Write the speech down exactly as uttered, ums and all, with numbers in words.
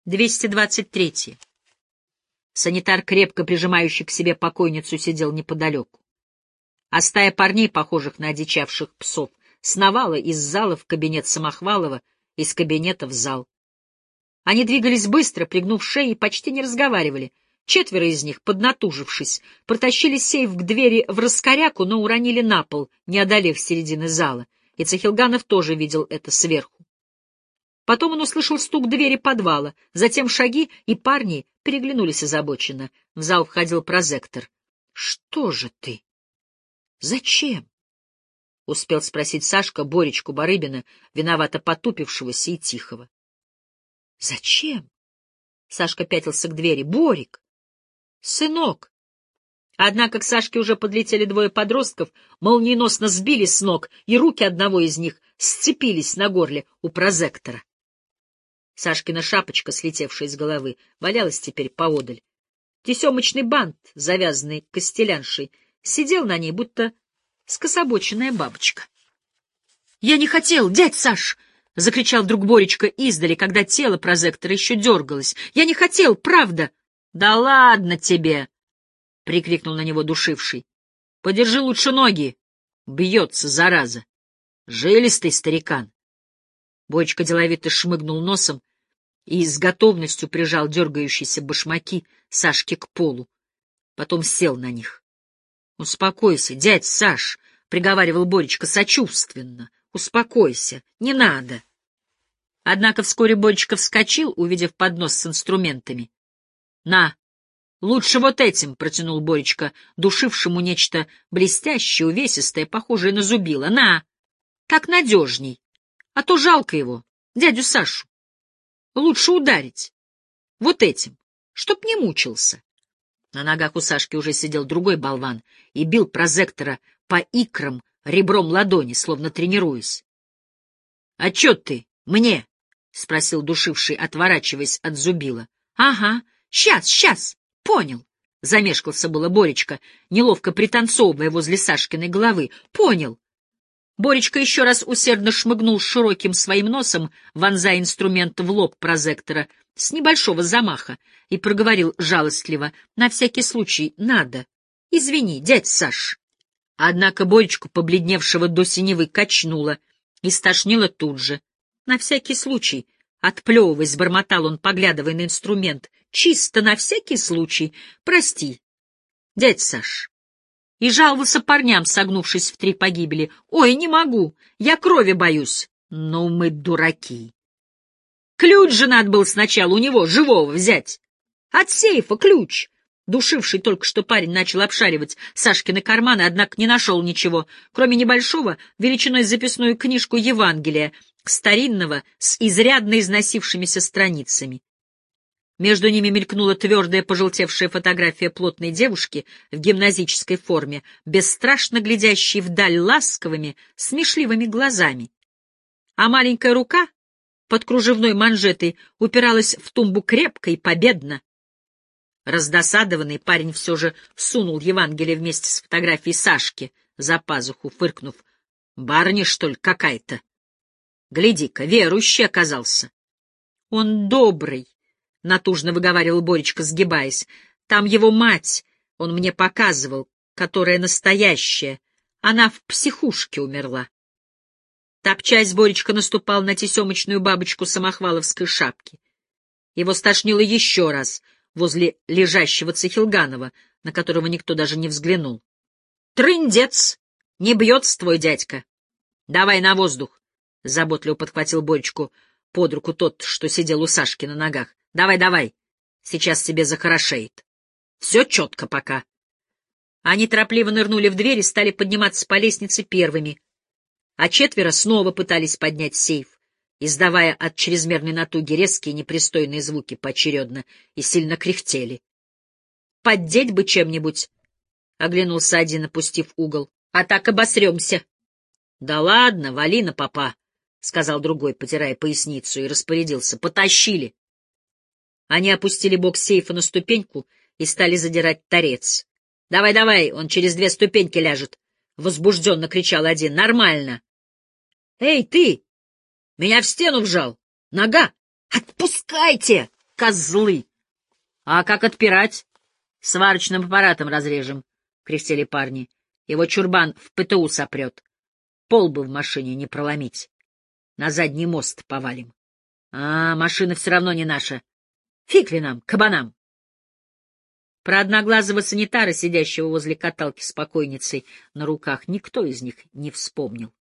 двести двадцать третье. Санитар, крепко прижимающий к себе покойницу, сидел неподалеку. А стая парней, похожих на одичавших псов, сновала из зала в кабинет Самохвалова, из кабинета в зал. Они двигались быстро, пригнув шеи, и почти не разговаривали. Четверо из них, поднатужившись, протащили сейф к двери в раскоряку, но уронили на пол, не одолев середины зала, и Цахилганов тоже видел это сверху. Потом он услышал стук двери подвала, затем шаги, и парни переглянулись озабоченно. В зал входил прозектор. — Что же ты? Зачем? — успел спросить Сашка Боречку Барыбина, виновато потупившегося и тихого. — Зачем? Сашка пятился к двери. — Борик! Сынок! Однако к Сашке уже подлетели двое подростков, молниеносно сбили с ног, и руки одного из них сцепились на горле у прозектора. Сашкина шапочка, слетевшая с головы, валялась теперь поодаль. Тесемочный бант, завязанный костеляншей, сидел на ней, будто скособоченная бабочка. — Я не хотел, дядь Саш! — закричал вдруг Боречка издали, когда тело прозектора еще дергалось. — Я не хотел, правда! — Да ладно тебе! — прикрикнул на него душивший. — Подержи лучше ноги! Бьется, зараза! Жилистый старикан! Боречка деловито шмыгнул носом и с готовностью прижал дергающиеся башмаки Сашки к полу. Потом сел на них. — Успокойся, дядь Саш! — приговаривал Боречка сочувственно. — Успокойся, не надо. Однако вскоре Боречка вскочил, увидев поднос с инструментами. — На! Лучше вот этим, — протянул Боречка, душившему нечто блестящее, увесистое, похожее на зубило. — На! Так надежней. А то жалко его, дядю Сашу. Лучше ударить. Вот этим, чтоб не мучился. На ногах у Сашки уже сидел другой болван и бил прозектора по икрам ребром ладони, словно тренируясь. — А чё ты? Мне? — спросил душивший, отворачиваясь от зубила. — Ага, сейчас, сейчас, понял. Замешкался было Боречка, неловко пританцовывая возле Сашкиной головы. — Понял. Боречка еще раз усердно шмыгнул широким своим носом, вонзая инструмент в лоб прозектора с небольшого замаха, и проговорил жалостливо: — На всякий случай надо. Извини, дядь Саш. Однако Боречку, побледневшего до синевы, качнуло и стошнило тут же. На всякий случай, отплевываясь, бормотал он, поглядывая на инструмент. Чисто на всякий случай. Прости, дядь Саш. И жаловался парням, согнувшись в три погибели. Ой, не могу, я крови боюсь. Ну мы дураки. Ключ же надо было сначала у него, живого, взять. От сейфа ключ. Душивший только что парень начал обшаривать Сашкины карманы, однако не нашел ничего, кроме небольшого, величиной записную книжку Евангелия, старинного, с изрядно износившимися страницами. Между ними мелькнула твердая пожелтевшая фотография плотной девушки в гимназической форме, бесстрашно глядящей вдаль ласковыми, смешливыми глазами. А маленькая рука под кружевной манжетой упиралась в тумбу крепко и победно. Раздосадованный парень все же сунул Евангелие вместе с фотографией Сашки за пазуху, фыркнув: «Барыня, что ли, какая-то? Гляди-ка, верующий оказался». «Он добрый», — натужно выговаривал Боречка, сгибаясь. «Там его мать, он мне показывал, которая настоящая. Она в психушке умерла». Топчась, Боречка наступал на тесемочную бабочку самохваловской шапки. Его стошнило еще раз возле лежащего Цахилганова, на которого никто даже не взглянул. «Трындец! Не бьется твой дядька! Давай на воздух!» — заботливо подхватил Боречку под руку тот, что сидел у Сашки на ногах. «Давай, давай! Сейчас тебе захорошеет. Все четко пока». Они торопливо нырнули в дверь и стали подниматься по лестнице первыми, а четверо снова пытались поднять сейф, издавая от чрезмерной натуги резкие непристойные звуки поочередно, и сильно кряхтели. «Поддеть бы чем-нибудь», — оглянулся один, опустив угол, — «а так обосремся». «Да ладно, вали на попа», — сказал другой, потирая поясницу, и распорядился: «Потащили». Они опустили бок сейфа на ступеньку и стали задирать торец. «Давай, давай, он через две ступеньки ляжет», — возбужденно кричал один. «Нормально». «Эй, ты! Меня в стену вжал! Нога! Отпускайте!» козлы! А как отпирать? Сварочным аппаратом разрежем, — кряхтели парни. Его чурбан в ПТУ сопрет. Пол бы в машине не проломить. На задний мост повалим. А, машина все равно не наша. Фиг ли нам, кабанам? Про одноглазого санитара, сидящего возле каталки с покойницей на руках, никто из них не вспомнил.